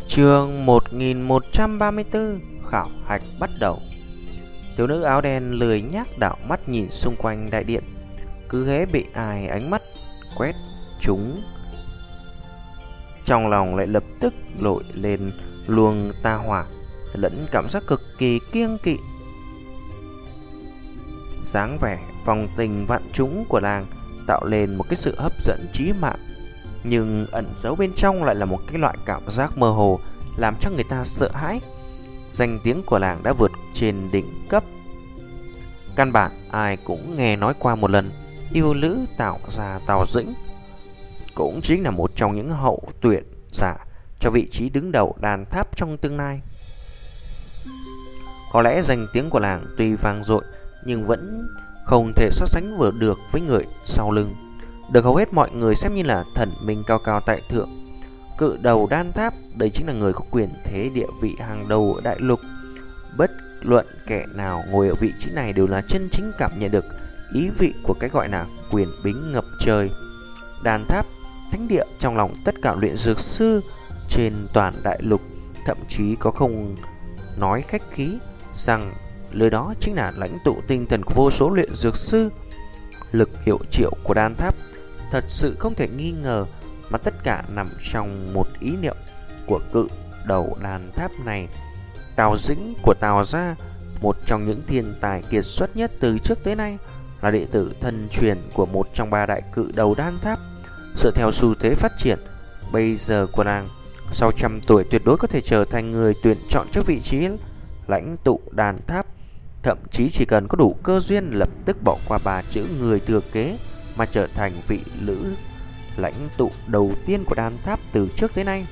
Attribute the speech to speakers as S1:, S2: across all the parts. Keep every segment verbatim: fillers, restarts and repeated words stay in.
S1: Chương một nghìn một trăm ba mươi tư. Khảo hạch bắt đầu. Thiếu nữ áo đen lười nhác đảo mắt nhìn xung quanh đại điện. Cứ hễ bị ai ánh mắt quét chúng, trong lòng lại lập tức nổi lên luồng ta hỏa lẫn cảm giác cực kỳ kiêng kỵ. Dáng vẻ phong tình vạn trũng của làng tạo lên một cái sự hấp dẫn chí mạng, nhưng ẩn giấu bên trong lại là một cái loại cảm giác mơ hồ làm cho người ta sợ hãi. Danh tiếng của làng đã vượt trên đỉnh cấp, căn bản ai cũng nghe nói qua một lần. Yêu nữ Tào gia Tào Dĩnh cũng chính là một trong những hậu tuyển giả cho vị trí đứng đầu đàn tháp trong tương lai. Có lẽ danh tiếng của làng tuy vang dội nhưng vẫn không thể so sánh vừa được với người sau lưng, được hầu hết mọi người xem như là thần minh cao cao tại thượng. Cự đầu đan tháp, đây chính là người có quyền thế địa vị hàng đầu ở đại lục. Bất luận kẻ nào ngồi ở vị trí này đều là chân chính cảm nhận được ý vị của cái gọi là quyền bính ngập trời. Đan tháp, thánh địa trong lòng tất cả luyện dược sư trên toàn đại lục, thậm chí có không nói khách khí rằng nơi đó chính là lãnh tụ tinh thần của vô số luyện dược sư. Lực hiệu triệu của đan tháp thật sự không thể nghi ngờ, mà tất cả nằm trong một ý niệm của cự đầu đàn tháp này. Tào Dĩnh của Tào gia, một trong những thiên tài kiệt xuất nhất từ trước tới nay, là đệ tử thân truyền của một trong ba đại cự đầu đan tháp. Dựa theo xu thế phát triển bây giờ của nàng, sau trăm tuổi tuyệt đối có thể trở thành người tuyển chọn cho vị trí lãnh tụ đàn tháp. Thậm chí chỉ cần có đủ cơ duyên, lập tức bỏ qua ba chữ người thừa kế mà trở thành vị nữ lãnh tụ đầu tiên của đan tháp từ trước tới nay.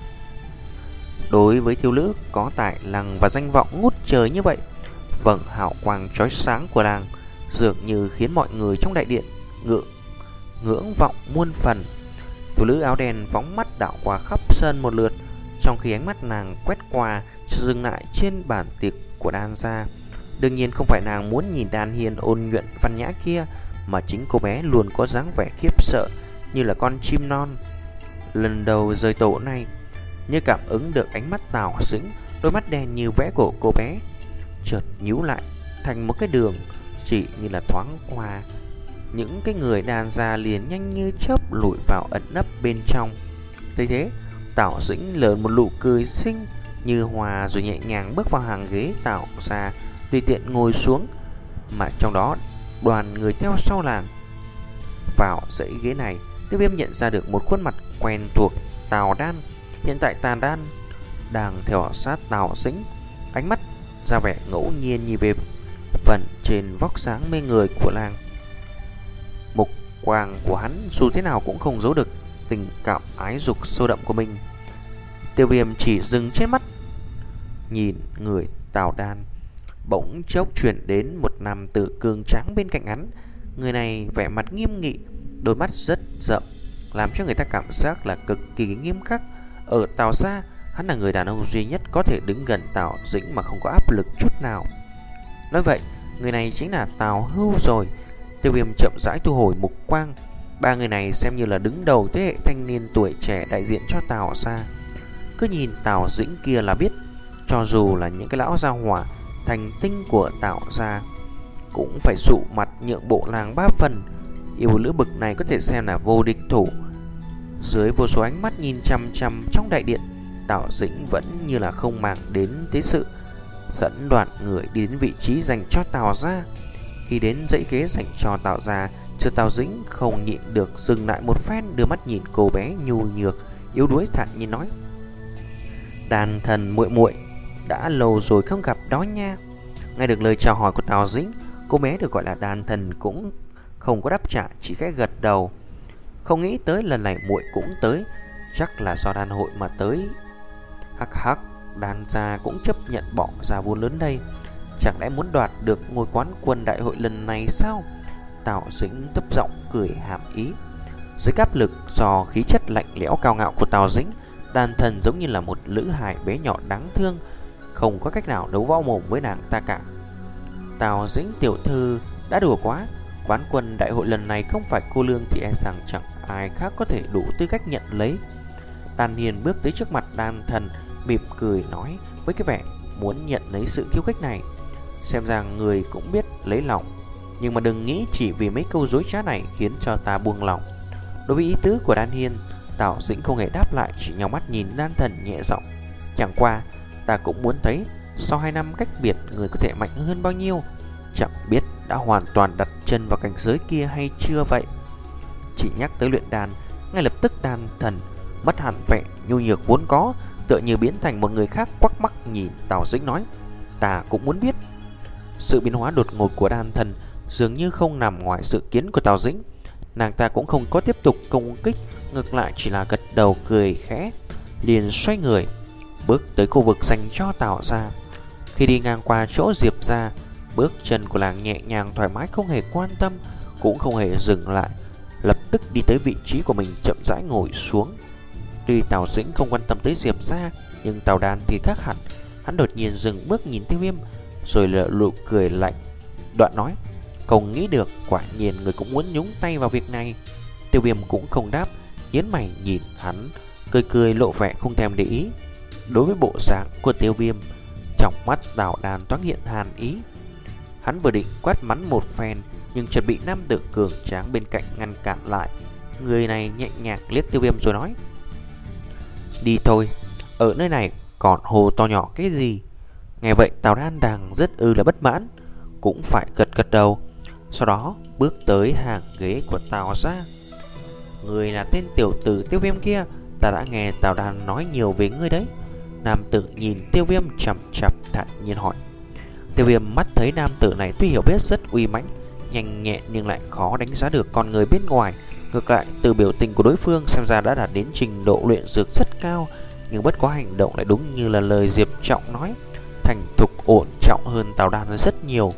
S1: Đối với thiếu nữ có tài năng và danh vọng ngút trời như vậy, vầng hào quang chói sáng của nàng dường như khiến mọi người trong đại điện ngưỡng ngưỡng vọng muôn phần. Thiếu nữ áo đen phóng mắt đảo qua khắp sân một lượt, trong khi ánh mắt nàng quét qua dừng lại trên bàn tiệc của đan gia. Đương nhiên không phải nàng muốn nhìn đan hiền ôn nhuận văn nhã kia, mà chính cô bé luôn có dáng vẻ khiếp sợ như là con chim non lần đầu rời tổ này. Như cảm ứng được ánh mắt Tào Dĩnh, đôi mắt đen như vẽ của cô bé chợt nhíu lại thành một cái đường chỉ như là thoáng qua. Những cái người đàn gia liền nhanh như chớp lùi vào ẩn nấp bên trong. Thấy thế, Tào Dĩnh lớn một nụ cười xinh như hoa, rồi nhẹ nhàng bước vào hàng ghế Tào gia, tùy tiện ngồi xuống, mà trong đó đoàn người theo sau làng. Vào dãy ghế này, Tiêu Viêm nhận ra được một khuôn mặt quen thuộc, Tào Đan. Hiện tại Tào Đan đang theo sát Tào Dĩnh, ánh mắt ra vẻ ngẫu nhiên nhìn về phần trên vóc dáng mê người của làng. Mục quang của hắn dù thế nào cũng không giấu được tình cảm ái dục sâu đậm của mình. Tiêu Viêm chỉ dừng trên mắt nhìn người Tào Đan, bỗng chốc chuyển đến một nam tử cường tráng bên cạnh hắn. Người này vẻ mặt nghiêm nghị, đôi mắt rất rậm, làm cho người ta cảm giác là cực kỳ nghiêm khắc. Ở Tào gia, hắn là người đàn ông duy nhất có thể đứng gần Tào Dĩnh mà không có áp lực chút nào. Nói vậy, người này chính là Tào Hưu rồi. Tiêu Viêm chậm rãi thu hồi mục quang. Ba người này xem như là đứng đầu thế hệ thanh niên tuổi trẻ đại diện cho Tào gia. Cứ nhìn Tào Dĩnh kia là biết, cho dù là những cái lão gia hỏa thành tinh của Tào gia cũng phải sụ mặt nhượng bộ làng ba phần. Yêu nữ bực này có thể xem là vô địch thủ. Dưới vô số ánh mắt nhìn chăm chăm trong đại điện, Tào Dĩnh vẫn như là không màng đến thế sự, dẫn đoàn người đi đến vị trí dành cho Tào gia. Khi đến dãy ghế dành cho Tào gia, Sư Tào Dĩnh không nhịn được dừng lại một phen, đưa mắt nhìn cô bé nhu nhược yếu đuối thản nhiên nói: "Đàn thần muội muội, đã lâu rồi không gặp đó nha." Nghe được lời chào hỏi của Tào Dĩnh, cô bé được gọi là đàn thần cũng không có đáp trả, chỉ khẽ gật đầu. Không nghĩ tới lần này muội cũng tới, chắc là do đàn hội mà tới. Hắc hắc, đàn gia cũng chấp nhận bỏ ra vốn lớn đây, chẳng lẽ muốn đoạt được ngôi quán quân đại hội lần này sao? Tào Dĩnh thấp giọng cười hàm ý. Dưới áp lực do khí chất lạnh lẽo cao ngạo của Tào Dĩnh, đàn thần giống như là một lữ hài bé nhỏ đáng thương, không có cách nào đấu võ mồm với nàng ta cả. Tào Dĩnh tiểu thư đã đùa quá, quán quân đại hội lần này không phải cô lương thì e rằng chẳng ai khác có thể đủ tư cách nhận lấy. Đan Hiền bước tới trước mặt Đan Thần, mỉm cười nói với cái vẻ muốn nhận lấy sự khiêu khích này. Xem ra người cũng biết lấy lòng, nhưng mà đừng nghĩ chỉ vì mấy câu dối trá này khiến cho ta buông lòng. Đối với ý tứ của Đan Hiền, Tào Dĩnh không hề đáp lại, chỉ nhắm mắt nhìn Đan Thần nhẹ giọng: chẳng qua ta cũng muốn thấy sau hai năm cách biệt người có thể mạnh hơn bao nhiêu. Chẳng biết đã hoàn toàn đặt chân vào cảnh giới kia hay chưa vậy. Chỉ nhắc tới luyện đan, ngay lập tức Đan Thần mất hẳn vẻ nhu nhược vốn có, tựa như biến thành một người khác, quắc mắt nhìn Tào Dĩnh nói: ta cũng muốn biết. Sự biến hóa đột ngột của Đan Thần dường như không nằm ngoài dự kiến của Tào Dĩnh. Nàng ta cũng không có tiếp tục công kích, ngược lại chỉ là gật đầu cười khẽ, liền xoay người bước tới khu vực dành cho Tào gia. Khi đi ngang qua chỗ Diệp gia, bước chân của nàng nhẹ nhàng thoải mái, không hề quan tâm, cũng không hề dừng lại, lập tức đi tới vị trí của mình, chậm rãi ngồi xuống. Tuy Tào Dĩnh không quan tâm tới Diệp gia, nhưng Tào Đan thì khác hẳn. Hắn đột nhiên dừng bước nhìn Tiêu Viêm, rồi lợ nụ cười lạnh, đoạn nói: không nghĩ được, quả nhiên người cũng muốn nhúng tay vào việc này. Tiêu Viêm cũng không đáp, nhếch mày nhìn hắn, cười cười lộ vẻ không thèm để ý. Đối với bộ dạng của Tiêu Viêm, trong mắt Tào Đan thoáng hiện hàn ý. Hắn vừa định quát mắng một phen, nhưng chợt bị nam tử cường tráng bên cạnh ngăn cản lại. Người này nhẹ nhàng liếc Tiêu Viêm rồi nói: đi thôi, ở nơi này còn hồ to nhỏ cái gì? Nghe vậy Tào Đan đang rất ư là bất mãn, cũng phải gật gật đầu. Sau đó bước tới hàng ghế của Tào gia. Người là tên tiểu tử Tiêu Viêm kia, ta đã nghe Tào Đan nói nhiều về ngươi đấy. Nam tử nhìn Tiêu Viêm chằm chằm thản nhiên hỏi. Tiêu Viêm mắt thấy nam tử này tuy hiểu biết rất uy mãnh, nhanh nhẹn nhưng lại khó đánh giá được con người bên ngoài. Ngược lại, từ biểu tình của đối phương xem ra đã đạt đến trình độ luyện dược rất cao, nhưng bất quá hành động lại đúng như là lời Diệp Trọng nói, thành thục ổn trọng hơn Tào Đan rất nhiều.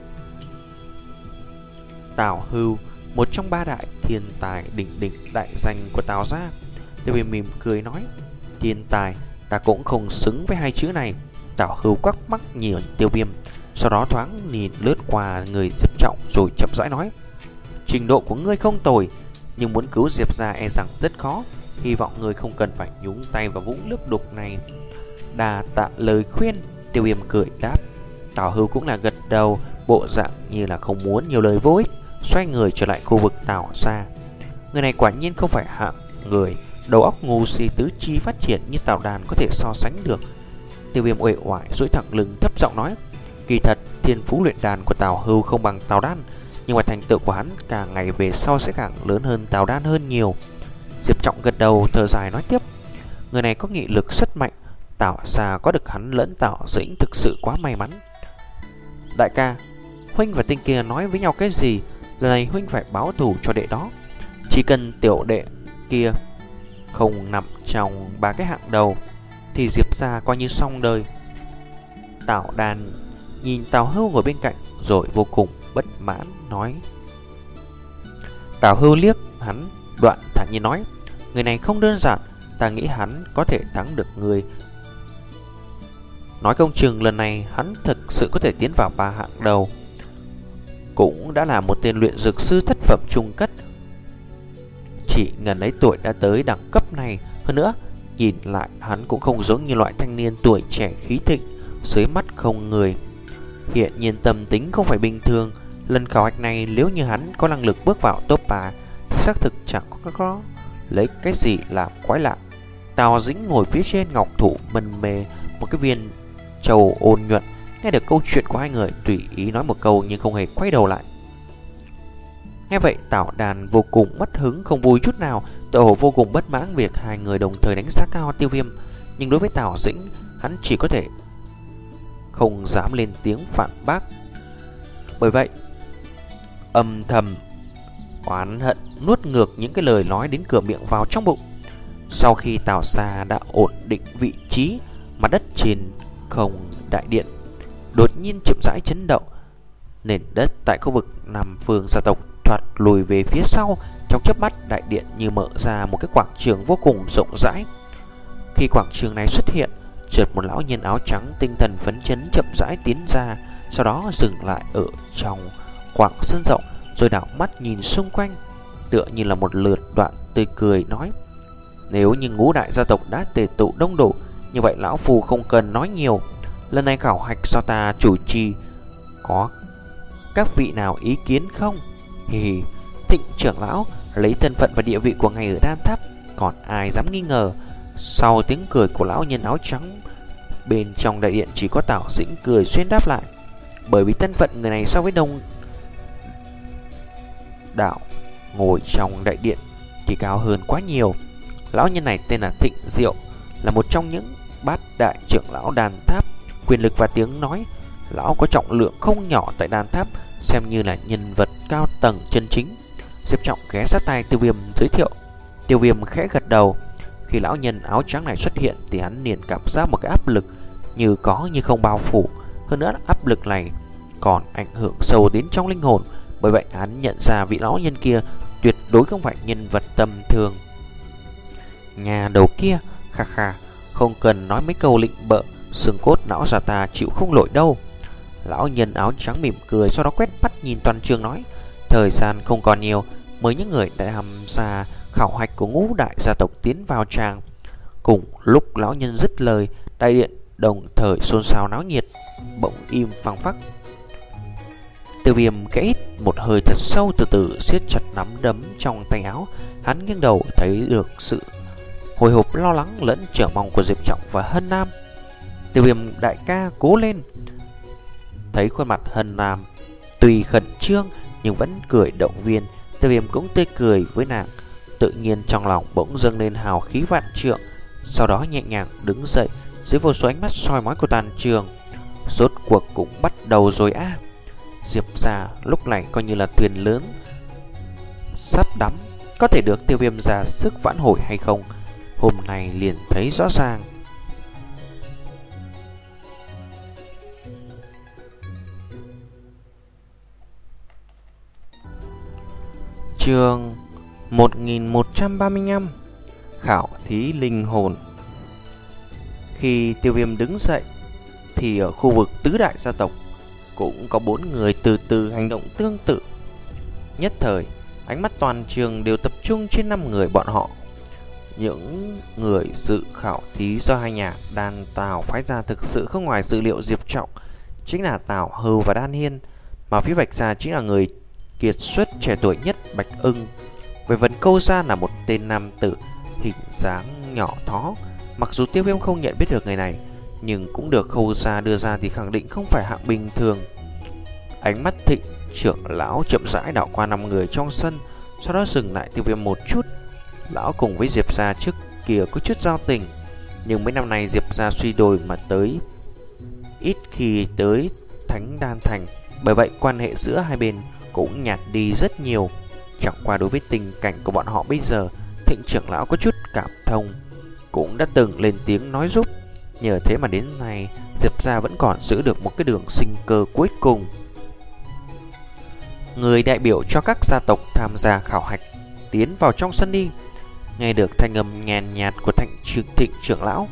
S1: Tào Hưu, một trong ba đại thiên tài đỉnh đỉnh đại danh của Tào gia. Tiêu Viêm mỉm cười nói: thiên tài, ta cũng không xứng với hai chữ này. Tào Hưu quắc mắt nhìn Tiêu Viêm, sau đó thoáng nhìn lướt qua người Diệp Trọng rồi chậm rãi nói: trình độ của ngươi không tồi, nhưng muốn cứu Diệp gia e rằng rất khó. Hy vọng ngươi không cần phải nhúng tay vào vũng nước đục này. Đà tạ lời khuyên. Tiêu Viêm cười đáp. Tào Hưu cũng là gật đầu, bộ dạng như là không muốn nhiều lời vô ích, xoay người trở lại khu vực Tào gia. Người này quả nhiên không phải hạng người đầu óc ngu si tứ chi phát triển như Tào Đan có thể so sánh được. Tiêu Viêm uể oải duỗi thẳng lưng thấp giọng nói: kỳ thật thiên phú luyện đan của Tào Hưu không bằng Tào Đan, nhưng mà thành tựu của hắn càng ngày về sau sẽ càng lớn hơn Tào Đan hơn nhiều. Diệp Trọng gật đầu thở dài nói tiếp: người này có nghị lực rất mạnh, Tào gia có được hắn lẫn Tào Dĩnh thực sự quá may mắn. Đại ca, huynh và tên kia nói với nhau cái gì? Lần này huynh phải báo thù cho đệ đó. Chỉ cần tiểu đệ kia không nằm trong ba cái hạng đầu thì Diệp gia coi như xong đời. Tào Đan nhìn Tào Hưu ngồi bên cạnh rồi vô cùng bất mãn nói. Tào Hưu liếc hắn, đoạn thản nhiên nói: người này không đơn giản, ta nghĩ hắn có thể thắng được người. Nói không chừng lần này hắn thực sự có thể tiến vào ba hạng đầu. Cũng đã là một tên luyện dược sư thất phẩm trung cấp, chỉ ngần ấy tuổi đã tới đẳng cấp này. Hơn nữa, nhìn lại hắn cũng không giống như loại thanh niên tuổi trẻ khí thịnh, dưới mắt không người. Hiện nhiên tâm tính không phải bình thường. Lần khảo hạch này nếu như hắn có năng lực bước vào top ba thì xác thực chẳng có, có lấy cái gì làm quái lạ. Tào Dĩnh ngồi phía trên ngọc thủ mân mê một cái viên trầu ôn nhuận, nghe được câu chuyện của hai người tùy ý nói một câu nhưng không hề quay đầu lại. Nghe vậy Tào Đan vô cùng mất hứng, không vui chút nào, tựa hồ vô cùng bất mãn việc hai người đồng thời đánh giá cao Tiêu Viêm. Nhưng đối với Tào Dĩnh, hắn chỉ có thể không dám lên tiếng phản bác. Bởi vậy âm thầm oán hận nuốt ngược những cái lời nói đến cửa miệng vào trong bụng. Sau khi Tào gia đã ổn định vị trí, mặt đất trên không đại điện đột nhiên chậm rãi chấn động. Nền đất tại khu vực Nam Phương gia tộc thoạt lùi về phía sau. Trong chớp mắt, đại điện như mở ra một cái quảng trường vô cùng rộng rãi. Khi quảng trường này xuất hiện, chợt một lão nhân áo trắng tinh thần phấn chấn chậm rãi tiến ra, sau đó dừng lại ở trong quảng sân rộng, rồi đảo mắt nhìn xung quanh, tựa như là một lượt đoạn tươi cười nói: Nếu như ngũ đại gia tộc đã tề tụ đông đủ, như vậy lão phu không cần nói nhiều. Lần này khảo hạch do ta chủ trì, có các vị nào ý kiến không? Hì hì, Thịnh trưởng lão lấy thân phận và địa vị của ngài ở Đan Tháp, còn ai dám nghi ngờ. Sau tiếng cười của lão nhân áo trắng, bên trong đại điện chỉ có Tào Dĩnh cười xuyên đáp lại. Bởi vì thân phận người này so với đông đạo ngồi trong đại điện thì cao hơn quá nhiều. Lão nhân này tên là Thịnh Diệu, là một trong những bát đại trưởng lão Đan Tháp. Quyền lực và tiếng nói, lão có trọng lượng không nhỏ tại Đan Tháp, xem như là nhân vật cao tầng chân chính. Diệp Trọng ghé sát tai Tiêu Viêm giới thiệu. Tiêu Viêm khẽ gật đầu. Khi lão nhân áo trắng này xuất hiện thì hắn liền cảm giác một cái áp lực như có như không bao phủ. Hơn nữa áp lực này còn ảnh hưởng sâu đến trong linh hồn. Bởi vậy hắn nhận ra vị lão nhân kia tuyệt đối không phải nhân vật tầm thường. Nhà đầu kia, kha kha, không cần nói mấy câu lịnh bợ, xương cốt não già ta chịu không nổi đâu. Lão nhân áo trắng mỉm cười, sau đó quét mắt nhìn toàn trường nói. Thời gian không còn nhiều, mới những người đã tham gia khảo hạch của ngũ đại gia tộc tiến vào tràng. Cùng lúc lão nhân dứt lời, đại điện đồng thời xôn xao náo nhiệt, bỗng im phăng phắc. Tiêu Viêm kẽ hít một hơi thật sâu, từ từ siết chặt nắm đấm trong tay áo. Hắn nghiêng đầu thấy được sự hồi hộp lo lắng lẫn chờ mong của Diệp Trọng và Hân Nam. Tiêu Viêm đại ca cố lên. Thấy khuôn mặt Hân Nam tuy khẩn trương nhưng vẫn cười động viên, Tiêu Viêm cũng tươi cười với nàng. Tự nhiên trong lòng bỗng dâng lên hào khí vạn trượng. Sau đó nhẹ nhàng đứng dậy, dưới vô số ánh mắt soi mói của toàn trường. Rốt cuộc cũng bắt đầu rồi á. Diệp gia lúc này coi như là thuyền lớn sắp đắm, có thể được Tiêu Viêm ra sức vãn hồi hay không, hôm nay liền thấy rõ ràng. Chương một nghìn một trăm ba mươi lăm, khảo thí linh hồn. Khi Tiêu Viêm đứng dậy thì ở khu vực tứ đại gia tộc cũng có bốn người từ từ hành động tương tự. Nhất thời, ánh mắt toàn trường đều tập trung trên năm người bọn họ. Những người dự khảo thí do hai nhà Đan Tào phái ra thực sự không ngoài dự liệu Diệp Trọng, chính là Tào Hưu và Đan Hiên, mà phía Bạch gia chính là người kiệt xuất trẻ tuổi nhất Bạch Ưng. Về phần Câu gia là một tên nam tử hình dáng nhỏ thó. Mặc dù Tiêu Viêm không nhận biết được người này, nhưng cũng được Khâu gia đưa ra thì khẳng định không phải hạng bình thường. Ánh mắt Thịnh trưởng lão chậm rãi đảo qua năm người trong sân, sau đó dừng lại Tiêu Viêm một chút. Lão cùng với Diệp gia trước kia có chút giao tình, nhưng mấy năm nay Diệp gia suy đồi mà tới ít khi tới Thánh Đan Thành, bởi vậy quan hệ giữa hai bên cũng nhạt đi rất nhiều. Chẳng qua đối với tình cảnh của bọn họ bây giờ, Thịnh trưởng lão có chút cảm thông, cũng đã từng lên tiếng nói giúp. Nhờ thế mà đến nay Diệp gia vẫn còn giữ được một cái đường sinh cơ cuối cùng. Người đại biểu cho các gia tộc tham gia khảo hạch tiến vào trong sân đi. Nghe được thanh âm nhàn nhạt của Thịnh trưởng, thịnh trưởng lão,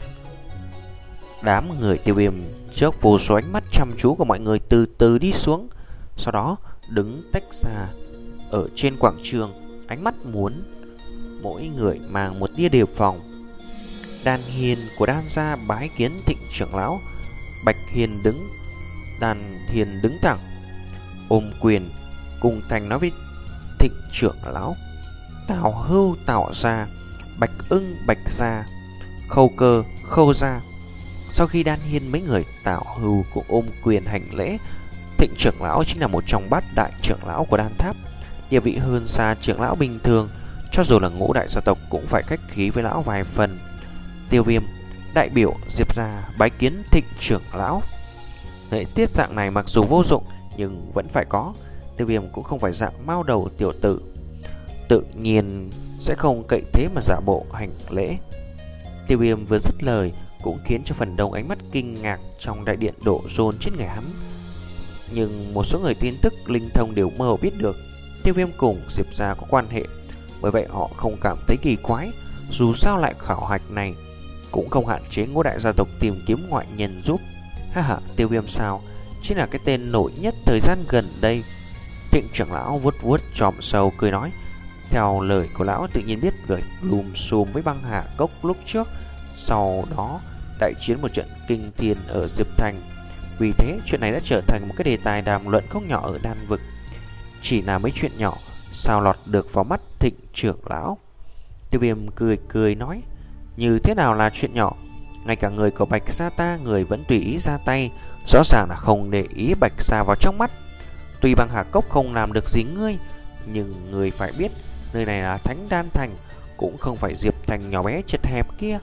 S1: đám người Tiêu Viêm trước vô số ánh mắt chăm chú của mọi người từ từ đi xuống, sau đó đứng tách ra ở trên quảng trường, ánh mắt muốn mỗi người mang một tia đề phòng. Đan Hiền của Đan gia bái kiến Thịnh trưởng lão. Bạch Hiền đứng Đan Hiền đứng thẳng, ôm quyền cùng thành nói với Thịnh trưởng lão. Tào Hưu Tào gia, Bạch Ưng Bạch gia, Khâu Cơ Khâu gia. Sau khi Đan Hiên mấy người Tào Hưu cũng ôm quyền hành lễ. Thịnh trưởng lão chính là một trong bát đại trưởng lão của Đan Tháp, địa vị hơn xa trưởng lão bình thường, cho dù là ngũ đại gia tộc cũng phải khách khí với lão vài phần. Tiêu Viêm đại biểu Diệp gia bái kiến Thịnh trưởng lão. Lễ tiết dạng này mặc dù vô dụng nhưng vẫn phải có. Tiêu Viêm cũng không phải dạng mao đầu tiểu tử, tự nhiên sẽ không cậy thế mà giả bộ hành lễ. Tiêu Viêm vừa dứt lời cũng khiến cho phần đông ánh mắt kinh ngạc trong đại điện đổ dồn trên người hắn. Nhưng một số người tin tức linh thông đều mơ hồ biết được Tiêu Viêm cùng Diệp gia có quan hệ, bởi vậy họ không cảm thấy kỳ quái. Dù sao lại khảo hạch này cũng không hạn chế ngũ đại gia tộc tìm kiếm ngoại nhân giúp. Ha ha, Tiêu Viêm sao chính là cái tên nổi nhất thời gian gần đây. Thịnh trưởng lão vuốt vuốt chòm sâu cười nói. Theo lời của lão tự nhiên biết việc lùm xùm với băng hà cốc lúc trước, sau đó đại chiến một trận kinh thiên ở Diệp Thành. Vì thế chuyện này đã trở thành một cái đề tài đàm luận không nhỏ ở đan vực. Chỉ là mấy chuyện nhỏ sao lọt được vào mắt Thịnh trưởng lão? Tiêu Viêm cười cười nói, như thế nào là chuyện nhỏ? Ngay cả người của Bạch Sa ta người vẫn tùy ý ra tay, rõ ràng là không để ý Bạch Sa vào trong mắt. Tuy băng hà cốc không làm được gì ngươi, nhưng người phải biết nơi này là Thánh Đan Thành, cũng không phải Diệp Thành nhỏ bé chật hẹp kia.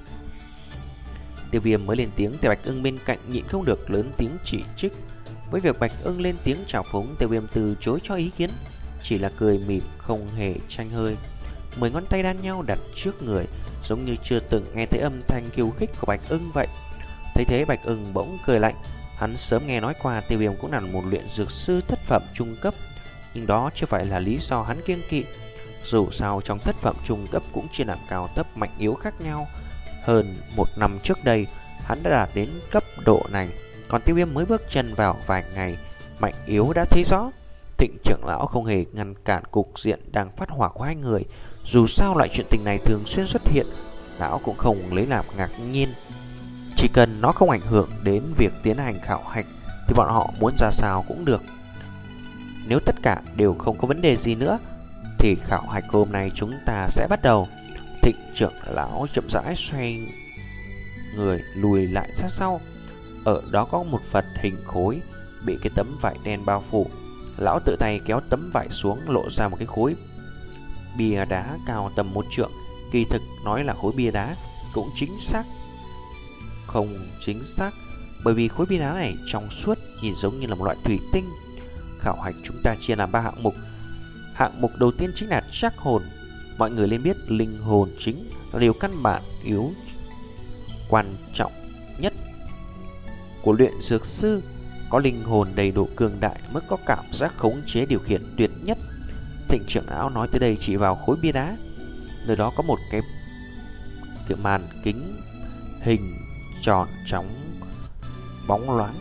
S1: Tiêu Viêm mới lên tiếng thì Bạch Ưng bên cạnh nhịn không được lớn tiếng chỉ trích. Với việc Bạch Ưng lên tiếng chào phúng, Tiêu Viêm từ chối cho ý kiến, chỉ là cười mỉm không hề tranh hơi. Mười ngón tay đan nhau đặt trước người, giống như chưa từng nghe thấy âm thanh khiêu khích của Bạch Ưng vậy. Thấy thế Bạch Ưng bỗng cười lạnh. Hắn sớm nghe nói qua Tiêu Viêm cũng là một luyện dược sư thất phẩm trung cấp, nhưng đó chưa phải là lý do hắn kiêng kỵ. Dù sao trong thất phẩm trung cấp cũng chia làm cao thấp mạnh yếu khác nhau. Hơn một năm trước đây hắn đã đạt đến cấp độ này, còn Tiêu Viêm mới bước chân vào vài ngày, mạnh yếu đã thấy rõ. Thịnh trưởng lão không hề ngăn cản cục diện đang phát hỏa của hai người. Dù sao loại chuyện tình này thường xuyên xuất hiện, lão cũng không lấy làm ngạc nhiên. Chỉ cần nó không ảnh hưởng đến việc tiến hành khảo hạch thì bọn họ muốn ra sao cũng được. Nếu tất cả đều không có vấn đề gì nữa thì khảo hạch hôm nay chúng ta sẽ bắt đầu. Thịnh trưởng lão chậm rãi xoay người lùi lại sát sau. Ở đó có một vật hình khối bị cái tấm vải đen bao phủ. Lão tự tay kéo tấm vải xuống, lộ ra một cái khối bia đá cao tầm một trượng. Kỳ thực nói là khối bia đá cũng chính xác không chính xác, bởi vì khối bia đá này trong suốt, nhìn giống như là một loại thủy tinh. Khảo hạch chúng ta chia làm ba hạng mục. Hạng mục đầu tiên chính là trắc hồn. Mọi người nên biết linh hồn chính là điều căn bản yếu quan trọng nhất của luyện dược sư. Có linh hồn đầy đủ cường đại mới có cảm giác khống chế điều khiển tuyệt nhất. Thịnh trưởng lão nói tới đây chỉ vào khối bia đá. Nơi đó có một cái, cái màn kính hình tròn trống bóng loáng.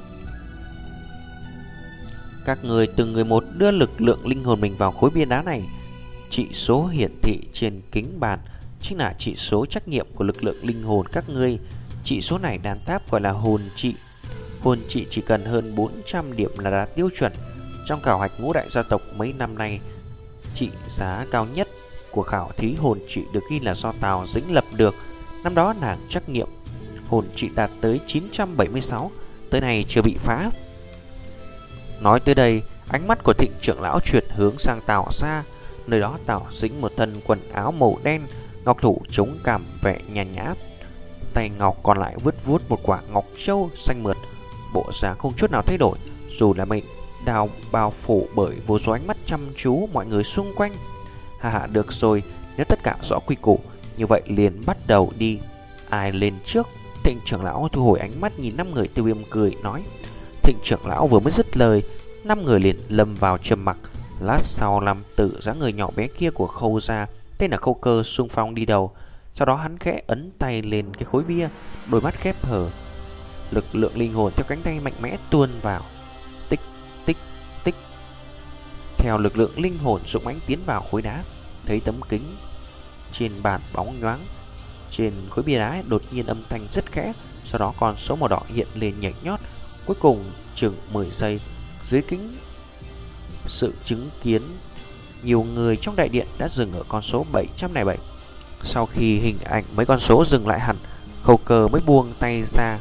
S1: Các người từng người một đưa lực lượng linh hồn mình vào khối bia đá này. Chỉ số hiển thị trên kính bàn chính là chỉ số trắc nghiệm của lực lượng linh hồn các ngươi. Chỉ số này đan tháp gọi là hồn trị. Hồn trị chỉ cần hơn bốn trăm điểm là đạt tiêu chuẩn. Trong khảo hạch ngũ đại gia tộc mấy năm nay, trị giá cao nhất của khảo thí hồn trị được ghi là do Tào Dĩnh lập được. Năm đó nàng trắc nghiệm hồn trị đạt tới chín trăm bảy mươi sáu, tới nay chưa bị phá. Nói tới đây, ánh mắt của Thịnh trưởng lão chuyển hướng sang Tào gia. Nơi đó Tào Dĩnh một thân quần áo màu đen, ngọc thủ chống cằm vẻ nhàn nhã, tay ngọc còn lại vứt vuốt một quả ngọc châu xanh mượt, bộ dáng không chút nào thay đổi, dù là mệnh đào bao phủ bởi vô số ánh mắt chăm chú mọi người xung quanh. Hà hà, được rồi, nếu tất cả rõ quy củ, như vậy liền bắt đầu đi. Ai lên trước? Thịnh trưởng lão thu hồi ánh mắt nhìn năm người. Tiêu Viêm cười nói. Thịnh trưởng lão vừa mới dứt lời, năm người liền lâm vào trầm mặc. Lát sau, Lam Tử dáng người nhỏ bé kia của Khâu gia, tên là Khâu Cơ, xung phong đi đầu. Sau đó hắn khẽ ấn tay lên cái khối bia, đôi mắt khép hờ, lực lượng linh hồn theo cánh tay mạnh mẽ tuôn vào. Tích tích tích. Theo lực lượng linh hồn dũng mãnh tiến vào khối đá, thấy tấm kính trên bàn bóng nhoáng. Trên khối bia đá đột nhiên âm thanh rất khẽ, sau đó con số màu đỏ hiện lên nhảy nhót. Cuối cùng chừng mười giây, dưới kính sự chứng kiến, nhiều người trong đại điện đã dừng ở con số bảy trăm lẻ bảy. Sau khi hình ảnh mấy con số dừng lại hẳn, Khâu Cơ mới buông tay ra.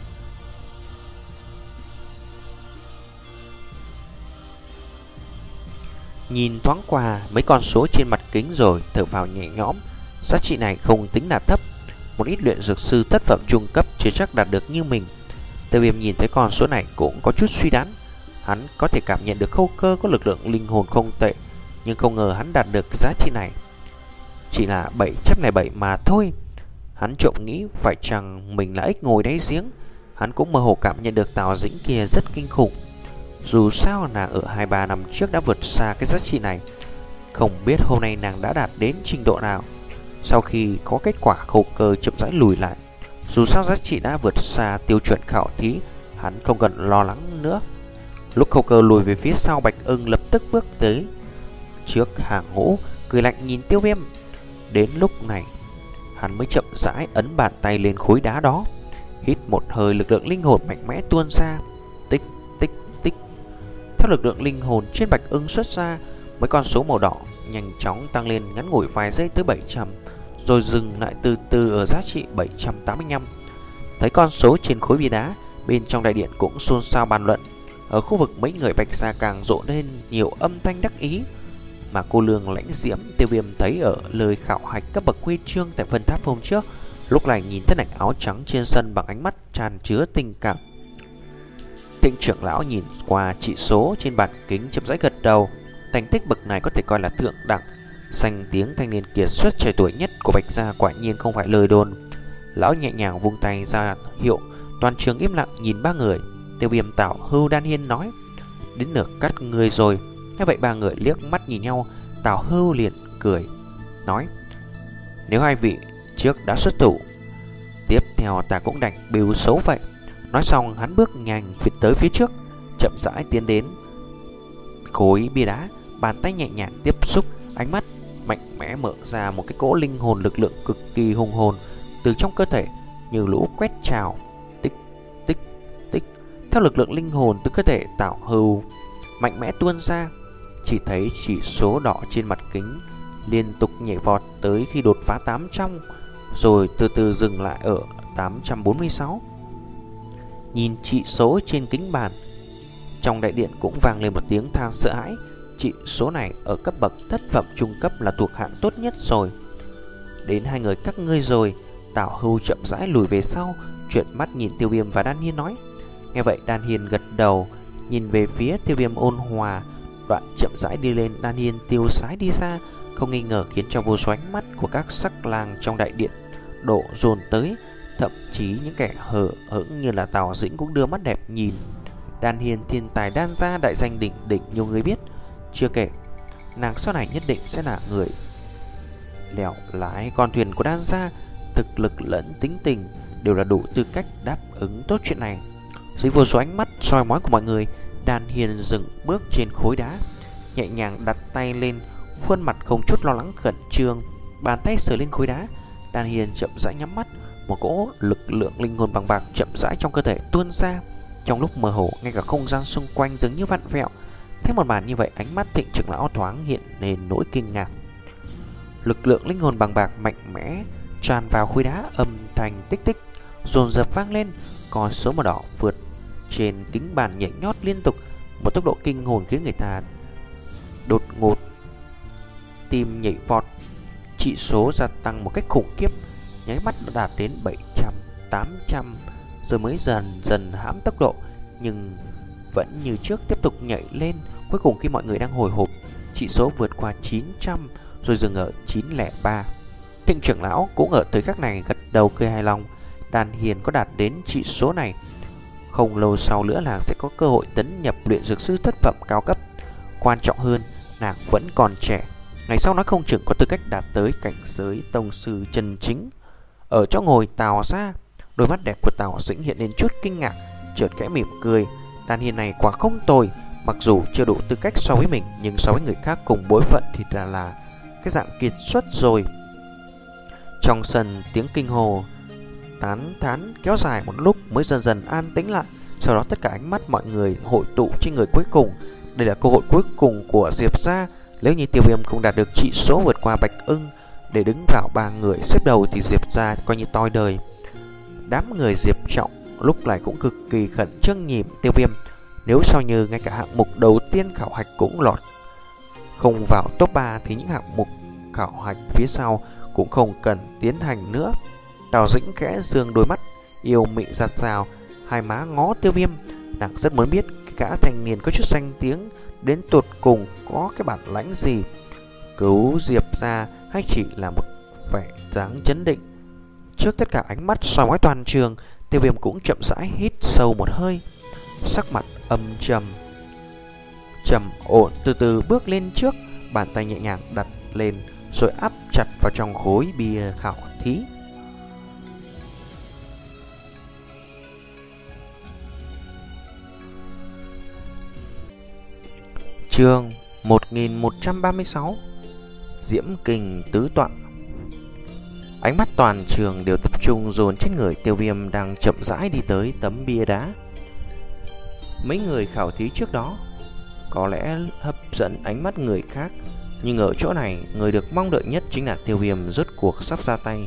S1: Nhìn thoáng qua mấy con số trên mặt kính rồi thở phào nhẹ nhõm. Giá trị này không tính là thấp, một ít luyện dược sư thất phẩm trung cấp chưa chắc đạt được như mình. Tiêu Viêm nhìn thấy con số này cũng có chút suy đoán. Hắn có thể cảm nhận được Khâu Cơ có lực lượng linh hồn không tệ, nhưng không ngờ hắn đạt được giá trị này chỉ là bảy trăm lẻ bảy mà thôi. Hắn trộm nghĩ phải chăng mình là ếch ngồi đáy giếng. Hắn cũng mơ hồ cảm nhận được Tào Dĩnh kia rất kinh khủng. Dù sao nàng ở hai ba năm trước đã vượt xa cái giá trị này, không biết hôm nay nàng đã đạt đến trình độ nào. Sau khi có kết quả, Khâu Cơ chậm rãi lùi lại. Dù sao giá trị đã vượt xa tiêu chuẩn khảo thí, hắn không cần lo lắng nữa. Lúc Khâu Cơ lùi về phía sau, Bạch Ưng lập tức bước tới trước hàng ngũ, cười lạnh nhìn Tiêu Viêm. Đến lúc này hắn mới chậm rãi ấn bàn tay lên khối đá đó, hít một hơi, lực lượng linh hồn mạnh mẽ tuôn ra. Tích tích tích. Theo lực lượng linh hồn trên Bạch Ưng xuất ra, mấy con số màu đỏ nhanh chóng tăng lên, ngắn ngủi vài giây tới bảy trăm, rồi dừng lại từ từ ở giá trị bảy trăm tám mươi lăm. Thấy con số trên khối bia đá, bên trong đại điện cũng xôn xao bàn luận. Ở khu vực mấy người Bạch gia càng rộ lên nhiều âm thanh đắc ý. Mà cô lương lãnh diễm Tiêu Viêm thấy ở lời khảo hạch cấp bậc huy chương tại phân tháp hôm trước, lúc này nhìn thân ảnh áo trắng trên sân bằng ánh mắt tràn chứa tình cảm. Thịnh trưởng lão nhìn qua chỉ số trên bàn kính chậm rãi gật đầu. Thành tích bậc này có thể coi là thượng đẳng. Danh tiếng thanh niên kiệt xuất trẻ tuổi nhất của Bạch gia quả nhiên không phải lời đồn. Lão nhẹ nhàng vung tay ra hiệu, toàn trường im lặng nhìn ba người. Tiêu Viêm, Tào Hưu, Đan Hiên nói: đến nửa cắt người rồi. Nghe vậy ba người liếc mắt nhìn nhau. Tào Hưu liền cười nói: nếu hai vị trước đã xuất thủ, tiếp theo ta cũng đành bêu xấu vậy. Nói xong hắn bước nhanh phía tới phía trước, chậm rãi tiến đến khối bia đá, bàn tay nhẹ nhàng tiếp xúc, ánh mắt mạnh mẽ mở ra một cái cỗ linh hồn lực lượng cực kỳ hùng hồn từ trong cơ thể như lũ quét trào. Tích tích tích. Theo lực lượng linh hồn từ cơ thể Tào Hưu mạnh mẽ tuôn ra, chỉ thấy chỉ số đỏ trên mặt kính liên tục nhảy vọt tới khi đột phá tám trăm, rồi từ từ dừng lại ở tám trăm bốn mươi sáu. Nhìn chỉ số trên kính bàn, trong đại điện cũng vang lên một tiếng than sợ hãi. Chỉ số này ở cấp bậc thất phẩm trung cấp là thuộc hạng tốt nhất rồi. Đến hai người các ngươi rồi. Tào Hưu chậm rãi lùi về sau, chuyển mắt nhìn Tiêu Viêm và Đan Hiên nói. Nghe vậy Đan Hiên gật đầu, nhìn về phía Tiêu Viêm ôn hòa, đoạn chậm rãi đi lên. Đan Hiên tiêu sái đi xa, không nghi ngờ khiến cho vô số ánh mắt của các sắc lang trong đại điện đổ dồn tới. Thậm chí những kẻ hờ hững như là Tào Dĩnh cũng đưa mắt đẹp nhìn. Đan Hiên thiên tài đan gia, đại danh đỉnh đỉnh nhiều người biết. Chưa kể nàng sau này nhất định sẽ là người lèo lái con thuyền của đan gia, thực lực lẫn tính tình đều là đủ tư cách đáp ứng tốt chuyện này. Dưới vô số ánh mắt soi mói của mọi người, Đan Hiên dừng bước trên khối đá, nhẹ nhàng đặt tay lên, khuôn mặt không chút lo lắng khẩn trương. Bàn tay sờ lên khối đá, Đan Hiên chậm rãi nhắm mắt. Một cỗ lực lượng linh hồn bằng bạc chậm rãi trong cơ thể tuôn ra. Trong lúc mơ hồ, ngay cả không gian xung quanh dường như vặn vẹo. Thấy một màn như vậy, ánh mắt Thịnh trưởng lão thoáng hiện lên nỗi kinh ngạc. Lực lượng linh hồn bằng bạc mạnh mẽ tràn vào khối đá, âm thanh tích tích dồn dập vang lên. Con số màu đỏ vượt trên kính bàn nhảy nhót liên tục, một tốc độ kinh hồn khiến người ta đột ngột tim nhảy vọt. Chỉ số gia tăng một cách khủng khiếp, nháy mắt đã đạt đến bảy trăm, tám trăm, rồi mới dần dần hãm tốc độ, nhưng vẫn như trước tiếp tục nhảy lên. Cuối cùng khi mọi người đang hồi hộp, chỉ số vượt qua chín trăm, rồi dừng ở chín không ba. Thịnh trưởng lão cũng ở thời khắc này gật đầu cười hài lòng. Đan Hiền có đạt đến chỉ số này, không lâu sau nữa là sẽ có cơ hội tấn nhập luyện dược sư thất phẩm cao cấp. Quan trọng hơn, nàng vẫn còn trẻ, ngày sau nó không chừng có tư cách đạt tới cảnh giới tông sư chân chính. Ở chỗ ngồi Tào ra, đôi mắt đẹp của Tào Dĩnh hiện lên chút kinh ngạc, chợt khẽ mỉm cười. Đan Hiền này quả không tồi, mặc dù chưa đủ tư cách so với mình, nhưng so với người khác cùng bối phận thì là là cái dạng kiệt xuất rồi. Trong sân tiếng kinh hồ tán thán kéo dài một lúc mới dần dần an tĩnh lại. Sau đó tất cả ánh mắt mọi người hội tụ trên người cuối cùng. Đây là cơ hội cuối cùng của Diệp gia. Nếu như Tiêu Viêm không đạt được chỉ số vượt qua Bạch Ưng để đứng vào ba người xếp đầu thì Diệp gia coi như toi đời. Đám người Diệp Trọng lúc này cũng cực kỳ khẩn trương nhìn Tiêu Viêm. Nếu sau như ngay cả hạng mục đầu tiên khảo hạch cũng lọt không vào top ba thì những hạng mục khảo hạch phía sau cũng không cần tiến hành nữa. Tào Dĩnh khẽ dương đôi mắt yêu mị giặt rào, hai má ngó Tiêu Viêm. Nàng rất muốn biết cái gã thanh niên có chút danh tiếng đến tột cùng có cái bản lãnh gì, cứu Diệp ra hay chỉ là một vẻ dáng chấn định. Trước tất cả ánh mắt soi mói toàn trường, Tiêu Viêm cũng chậm rãi hít sâu một hơi, sắc mặt âm trầm trầm ổn từ từ bước lên trước, bàn tay nhẹ nhàng đặt lên rồi áp chặt vào trong khối bia khảo thí. Chương một nghìn một trăm ba mươi sáu. diễm kình tứ tọa. Ánh mắt toàn trường đều tập trung dồn trên người Tiêu Viêm đang chậm rãi đi tới tấm bia đá. Mấy người khảo thí trước đó có lẽ hấp dẫn ánh mắt người khác, nhưng ở chỗ này, người được mong đợi nhất chính là Tiêu Viêm rốt cuộc sắp ra tay.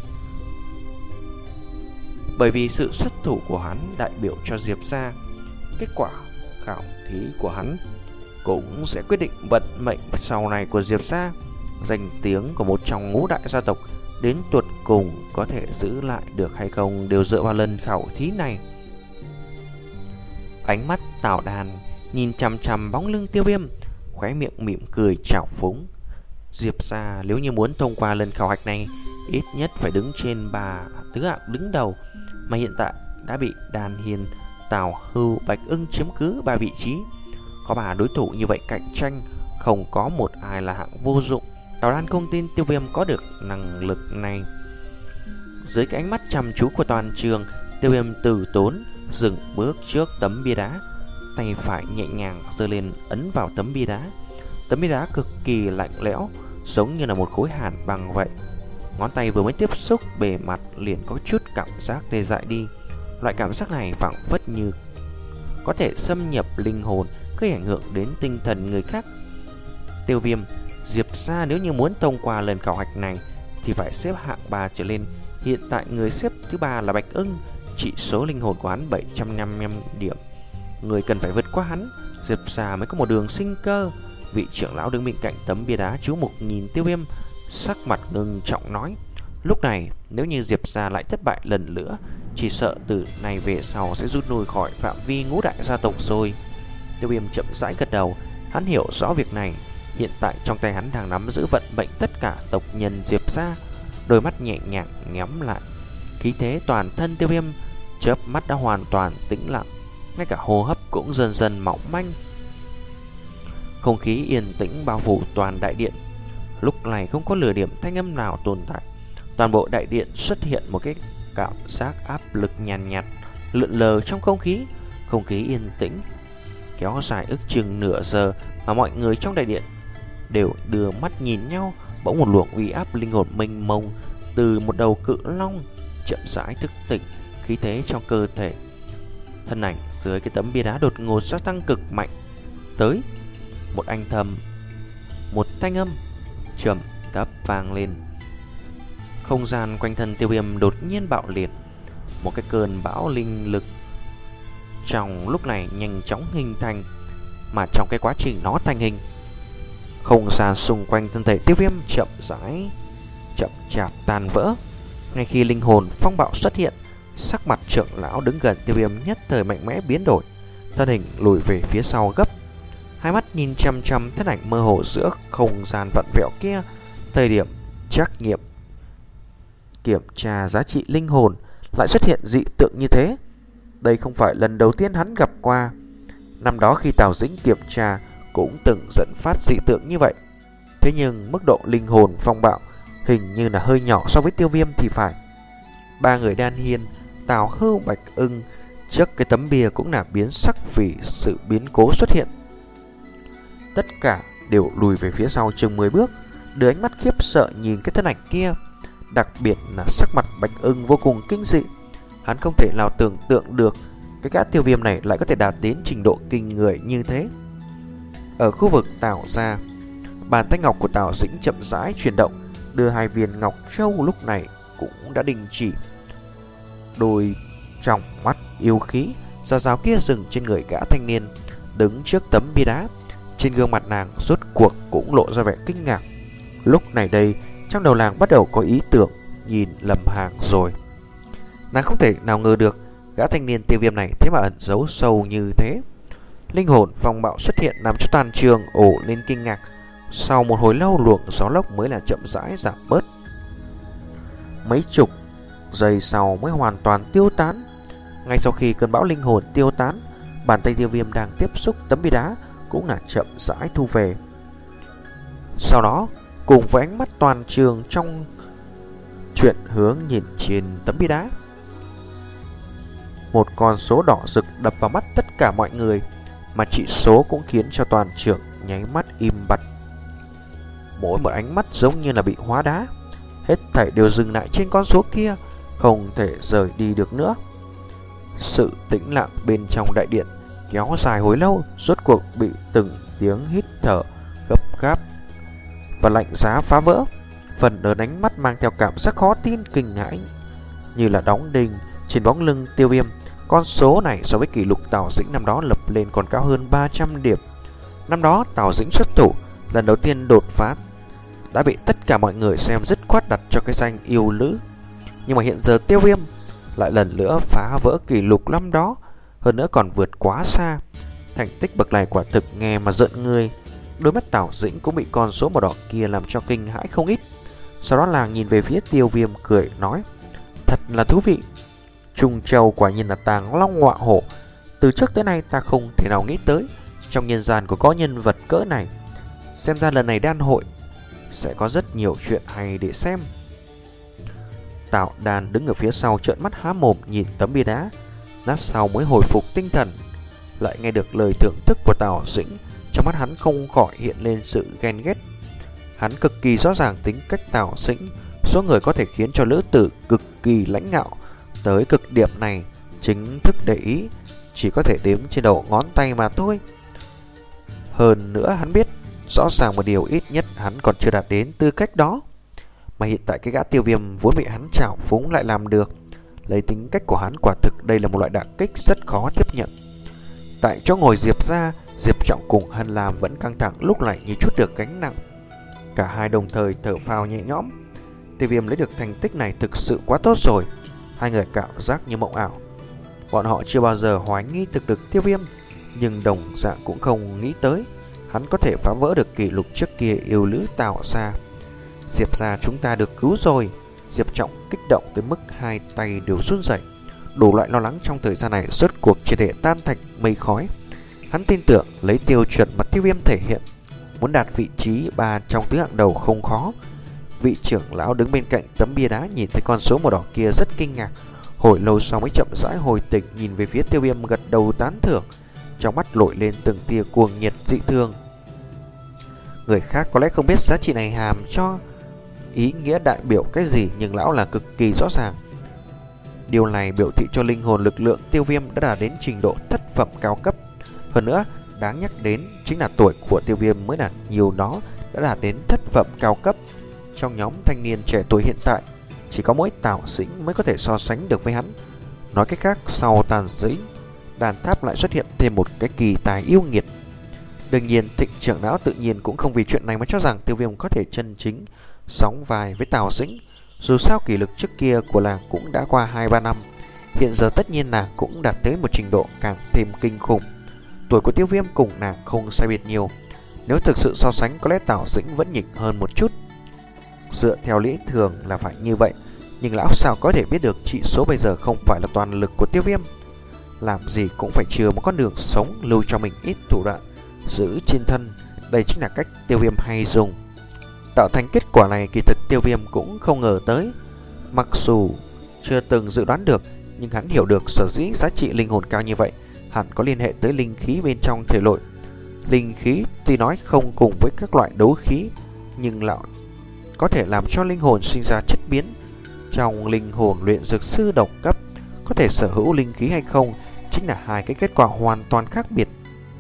S1: Bởi vì sự xuất thủ của hắn đại biểu cho Diệp gia, kết quả khảo thí của hắn cũng sẽ quyết định vận mệnh sau này của Diệp gia. Danh tiếng của một trong ngũ đại gia tộc đến tuột cùng có thể giữ lại được hay không đều dựa vào lần khảo thí này. Ánh mắt Tào Đàn nhìn chằm chằm bóng lưng Tiêu Viêm, khóe miệng mỉm cười trào phúng. Diệp gia nếu như muốn thông qua lần khảo hạch này, ít nhất phải đứng trên ba tứ hạng đứng đầu, mà hiện tại đã bị Đan Hiên, Tào Hưu, Bạch Ưng chiếm cứ ba vị trí. Có ba đối thủ như vậy cạnh tranh, không có một ai là hạng vô dụng. Tào Đan không tin Tiêu Viêm có được năng lực này. Dưới cái ánh mắt chăm chú của toàn trường, Tiêu Viêm từ tốn dừng bước trước tấm bia đá, tay phải nhẹ nhàng giơ lên ấn vào tấm bia đá. Tấm bia đá cực kỳ lạnh lẽo, giống như là một khối hàn băng vậy. Ngón tay vừa mới tiếp xúc bề mặt liền có chút cảm giác tê dại đi. Loại cảm giác này phảng phất như có thể xâm nhập linh hồn, gây ảnh hưởng đến tinh thần người khác. Tiêu Viêm, Diệp gia nếu như muốn thông qua lần khảo hạch này thì phải xếp hạng ba trở lên. Hiện tại người xếp thứ ba là Bạch Ưng, chỉ số linh hồn của hắn bảy trăm năm mươi lăm điểm. Người cần phải vượt qua hắn, Diệp gia mới có một đường sinh cơ. Vị trưởng lão đứng bên cạnh tấm bia đá chú mục nhìn Tiêu Viêm, sắc mặt ngưng trọng nói: lúc này nếu như Diệp gia lại thất bại lần nữa, chỉ sợ từ này về sau sẽ rút lui khỏi phạm vi ngũ đại gia tộc rồi. Tiêu Viêm chậm rãi gật đầu, hắn hiểu rõ việc này. Hiện tại trong tay hắn đang nắm giữ vận mệnh tất cả tộc nhân Diệp gia. Đôi mắt nhẹ nhàng nhắm lại, khí thế toàn thân Tiêu Viêm chớp mắt đã hoàn toàn tĩnh lặng, ngay cả hô hấp cũng dần dần mỏng manh. Không khí yên tĩnh bao phủ toàn đại điện. Lúc này không có lửa điểm thanh âm nào tồn tại. Toàn bộ đại điện xuất hiện một cái cảm giác áp lực nhàn nhạt, nhạt lượn lờ trong không khí. Không khí yên tĩnh kéo dài ước chừng nửa giờ, mà mọi người trong đại điện đều đưa mắt nhìn nhau. Bỗng một luồng uy áp linh hồn mênh mông từ một đầu cự long chậm rãi thức tỉnh, khí thế trong cơ thể. Thân ảnh dưới cái tấm bia đá đột ngột gia tăng cực mạnh. Tới một anh thầm, một thanh âm trầm thấp vang lên. Không gian quanh thân Tiêu Viêm đột nhiên bạo liệt, một cái cơn bão linh lực trong lúc này nhanh chóng hình thành. Mà trong cái quá trình nó thành hình, không gian xung quanh thân thể Tiêu Viêm chậm rãi chậm chạp tan vỡ. Ngay khi linh hồn phong bạo xuất hiện, sắc mặt trưởng lão đứng gần Tiêu Viêm nhất thời mạnh mẽ biến đổi, thân hình lùi về phía sau gấp, hai mắt nhìn chăm chăm thân ảnh mơ hồ giữa không gian vặn vẹo kia. Thời điểm trắc nghiệm kiểm tra giá trị linh hồn lại xuất hiện dị tượng như thế. Đây không phải lần đầu tiên hắn gặp qua. Năm đó khi Tào Dĩnh kiểm tra cũng từng dẫn phát dị tượng như vậy. Thế nhưng mức độ linh hồn phong bạo hình như là hơi nhỏ so với Tiêu Viêm thì phải. Ba người Đan Hiên, Tào Hưu, Bạch Ưng trước cái tấm bia cũng là biến sắc vì sự biến cố xuất hiện. Tất cả đều lùi về phía sau chừng mười bước, đưa ánh mắt khiếp sợ nhìn cái thân ảnh kia. Đặc biệt là sắc mặt Bạch Ưng vô cùng kinh dị. Hắn không thể nào tưởng tượng được cái gã Tiêu Viêm này lại có thể đạt đến trình độ kinh người như thế. Ở khu vực Tào gia, bàn tay ngọc của Tào Dĩnh chậm rãi chuyển động, đưa hai viên ngọc châu lúc này cũng đã đình chỉ. Đôi tròng mắt yêu khí rào rào kia dừng trên người gã thanh niên đứng trước tấm bia đá. Trên gương mặt nàng rốt cuộc cũng lộ ra vẻ kinh ngạc. Lúc này đây, trong đầu nàng bắt đầu có ý tưởng nhìn lầm hàng rồi. Nàng không thể nào ngờ được gã thanh niên Tiêu Viêm này thế mà ẩn giấu sâu như thế. Linh hồn phong bạo xuất hiện làm cho toàn trường ồ lên kinh ngạc. Sau một hồi lâu luồng gió lốc mới là chậm rãi giảm bớt. Mấy chục giây sau mới hoàn toàn tiêu tán. Ngay sau khi cơn bão linh hồn tiêu tán, bàn tay Tiêu Viêm đang tiếp xúc tấm bia đá cũng là chậm rãi thu về. Sau đó, cùng với ánh mắt toàn trường trong chuyện hướng nhìn trên tấm bia đá, một con số đỏ rực đập vào mắt tất cả mọi người, mà chỉ số cũng khiến cho toàn trường nháy mắt im bặt. mỗi một ánh mắt giống như là bị hóa đá. Hết thảy đều dừng lại trên con số kia, không thể rời đi được nữa. Sự tĩnh lặng bên trong đại điện kéo dài hồi lâu, rốt cuộc bị từng tiếng hít thở gấp gáp và lạnh giá phá vỡ. Phần lớn ánh mắt mang theo cảm giác khó tin kinh hãi, như là đóng đinh trên bóng lưng Tiêu Viêm. Con số này so với kỷ lục Tào Dĩnh năm đó lập lên còn cao hơn ba trăm điểm. Năm đó Tào Dĩnh xuất thủ lần đầu tiên đột phá đã bị tất cả mọi người xem dứt khoát đặt cho cái danh yêu nữ. Nhưng mà hiện giờ Tiêu Viêm lại lần nữa phá vỡ kỷ lục năm đó, hơn nữa còn vượt quá xa. Thành tích bậc này quả thực nghe mà giận người. Đôi mắt Tào Dĩnh cũng bị con số màu đỏ kia làm cho kinh hãi không ít. Sau đó là nhìn về phía Tiêu Viêm cười nói: thật là thú vị. Trung Châu quả nhiên là tàng long ngọa hổ. Từ trước tới nay ta không thể nào nghĩ tới trong nhân gian có có nhân vật cỡ này. Xem ra lần này đan hội sẽ có rất nhiều chuyện hay để xem. Tào Đan đứng ở phía sau trợn mắt há mồm nhìn tấm bia đá. Lát sau mới hồi phục tinh thần, lại nghe được lời thưởng thức của Tào Dĩnh. Trong mắt hắn không khỏi hiện lên sự ghen ghét. Hắn cực kỳ rõ ràng tính cách Tào Dĩnh. Số người có thể khiến cho lữ tử cực kỳ lãnh ngạo tới cực điểm này, chính thức để ý chỉ có thể đếm trên đầu ngón tay mà thôi. Hơn nữa hắn biết rõ ràng một điều, ít nhất hắn còn chưa đạt đến tư cách đó. Mà hiện tại cái gã Tiêu Viêm vốn bị hắn trào phúng lại làm được. Lấy tính cách của hắn, quả thực đây là một loại đả kích rất khó tiếp nhận. Tại chỗ ngồi Diệp ra, Diệp Trọng cùng Hân Lam vẫn căng thẳng, lúc này như chút được gánh nặng. Cả hai đồng thời thở phào nhẹ nhõm. Tiêu Viêm lấy được thành tích này thực sự quá tốt rồi. Hai người cảm giác như mộng ảo. Bọn họ chưa bao giờ hoài nghi thực lực Tiêu Viêm, nhưng đồng dạng cũng không nghĩ tới hắn có thể phá vỡ được kỷ lục trước kia yêu nữ tạo ra. Diệp ra chúng ta được cứu rồi. Diệp Trọng kích động tới mức hai tay đều run rẩy. Đủ loại lo lắng trong thời gian này rốt cuộc triệt để tan thành mây khói. Hắn tin tưởng lấy tiêu chuẩn mà Tiêu Viêm thể hiện, muốn đạt vị trí ba trong tứ hạng đầu không khó. Vị trưởng lão đứng bên cạnh tấm bia đá nhìn thấy con số màu đỏ kia rất kinh ngạc. Hồi lâu sau mới chậm rãi hồi tỉnh, nhìn về phía Tiêu Viêm gật đầu tán thưởng, trong mắt nổi lên từng tia cuồng nhiệt dị thường. Người khác có lẽ không biết giá trị này hàm cho ý nghĩa đại biểu cái gì, nhưng lão là cực kỳ rõ ràng. Điều này biểu thị cho linh hồn lực lượng Tiêu Viêm đã đạt đến trình độ thất phẩm cao cấp. Hơn nữa, đáng nhắc đến chính là tuổi của Tiêu Viêm mới đạt nhiều đó đã đạt đến thất phẩm cao cấp. Trong nhóm thanh niên trẻ tuổi hiện tại, chỉ có mỗi Tào Dĩnh mới có thể so sánh được với hắn. Nói cách khác, sau Tàn Dĩnh, đàn tháp lại xuất hiện thêm một cái kỳ tài yêu nghiệt. Đương nhiên, Thịnh trưởng lão tự nhiên cũng không vì chuyện này mà cho rằng Tiêu Viêm có thể chân chính sóng vai với Tào Dĩnh. Dù sao kỷ lực trước kia của nàng cũng đã qua hai ba năm, hiện giờ tất nhiên nàng cũng đạt tới một trình độ càng thêm kinh khủng. Tuổi của Tiêu Viêm cùng nàng không sai biệt nhiều. Nếu thực sự so sánh, có lẽ Tào Dĩnh vẫn nhỉnh hơn một chút. Dựa theo lý thường là phải như vậy, nhưng lão sao có thể biết được trị số bây giờ không phải là toàn lực của Tiêu Viêm. Làm gì cũng phải chừa một con đường sống, lưu cho mình ít thủ đoạn giữ trên thân. Đây chính là cách Tiêu Viêm hay dùng. Tạo thành kết quả này kỳ thực Tiêu Viêm cũng không ngờ tới. Mặc dù chưa từng dự đoán được, nhưng hắn hiểu được sở dĩ giá trị linh hồn cao như vậy hẳn có liên hệ tới linh khí bên trong thể nội. Linh khí tuy nói không cùng với các loại đấu khí, nhưng lão có thể làm cho linh hồn sinh ra chất biến. Trong linh hồn luyện dược sư độc cấp, có thể sở hữu linh khí hay không chính là hai cái kết quả hoàn toàn khác biệt.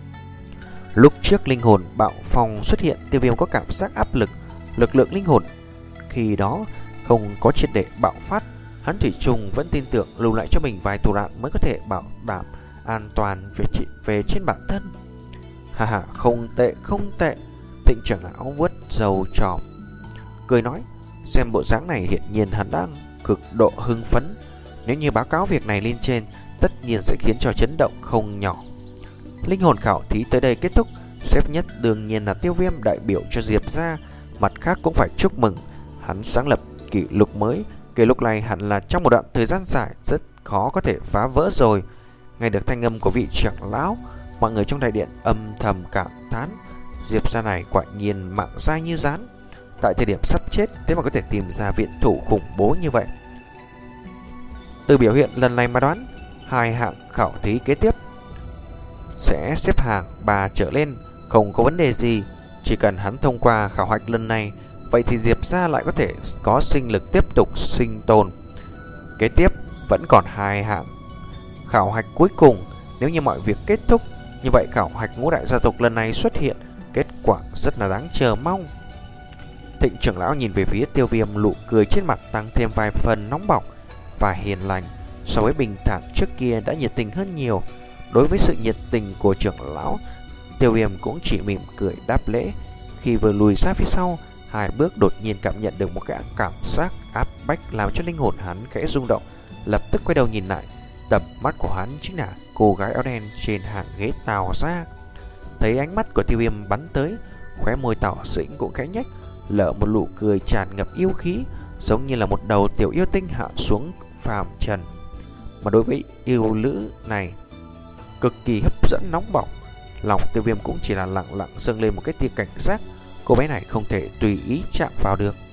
S1: Lúc trước linh hồn bạo phong xuất hiện, Tiêu Viêm có cảm giác áp lực. Lực lượng linh hồn khi đó không có triệt để bạo phát. Hắn thủy chung vẫn tin tưởng lưu lại cho mình vài thủ đoạn mới có thể bảo đảm an toàn về, về trên bản thân. Hà hà, không tệ không tệ. Thịnh trưởng lão vuốt râu tròm cười nói, xem bộ dáng này hiện nhiên hắn đang cực độ hưng phấn. Nếu như báo cáo việc này lên trên, tất nhiên sẽ khiến cho chấn động không nhỏ. Linh hồn khảo thí tới đây kết thúc. Xếp nhất đương nhiên là Tiêu Viêm đại biểu cho Diệp ra. Mặt khác cũng phải chúc mừng hắn sáng lập kỷ lục mới. Kỷ lục này hẳn là trong một đoạn thời gian dài rất khó có thể phá vỡ rồi. Nghe được thanh âm của vị trưởng lão, mọi người trong đại điện âm thầm cảm thán. Diệp ra này quả nhiên mạng dai như rán. Tại thời điểm sắp chết, thế mà có thể tìm ra viện thủ khủng bố như vậy. Từ biểu hiện lần này mà đoán, hai hạng khảo thí kế tiếp sẽ xếp hàng ba trở lên, không có vấn đề gì. Chỉ cần hắn thông qua khảo hạch lần này, vậy thì Diệp gia lại có thể có sinh lực tiếp tục sinh tồn. Kế tiếp vẫn còn hai hạng khảo hạch cuối cùng. Nếu như mọi việc kết thúc, như vậy khảo hạch ngũ đại gia tộc lần này xuất hiện kết quả rất là đáng chờ mong. Thịnh trưởng lão nhìn về phía Tiêu Viêm, nụ cười trên mặt tăng thêm vài phần nóng bỏng và hiền lành. So với bình thản trước kia đã nhiệt tình hơn nhiều. Đối với sự nhiệt tình của trưởng lão, Tiêu Viêm cũng chỉ mỉm cười đáp lễ. Khi vừa lùi ra phía sau hai bước, đột nhiên cảm nhận được một cái cảm giác áp bách làm cho linh hồn hắn khẽ rung động. Lập tức quay đầu nhìn lại, tầm mắt của hắn chính là cô gái áo đen trên hàng ghế Tào gia. Thấy ánh mắt của Tiêu Viêm bắn tới, khóe môi Tào Dĩnh cũng khẽ nhếch, lở một nụ cười tràn ngập yêu khí, giống như là một đầu tiểu yêu tinh hạ xuống phàm trần. Mà đối với yêu nữ này cực kỳ hấp dẫn nóng bỏng, lòng Tiêu Viêm cũng chỉ là lặng lặng dâng lên một cái tia cảnh giác. Cô bé này không thể tùy ý chạm vào được.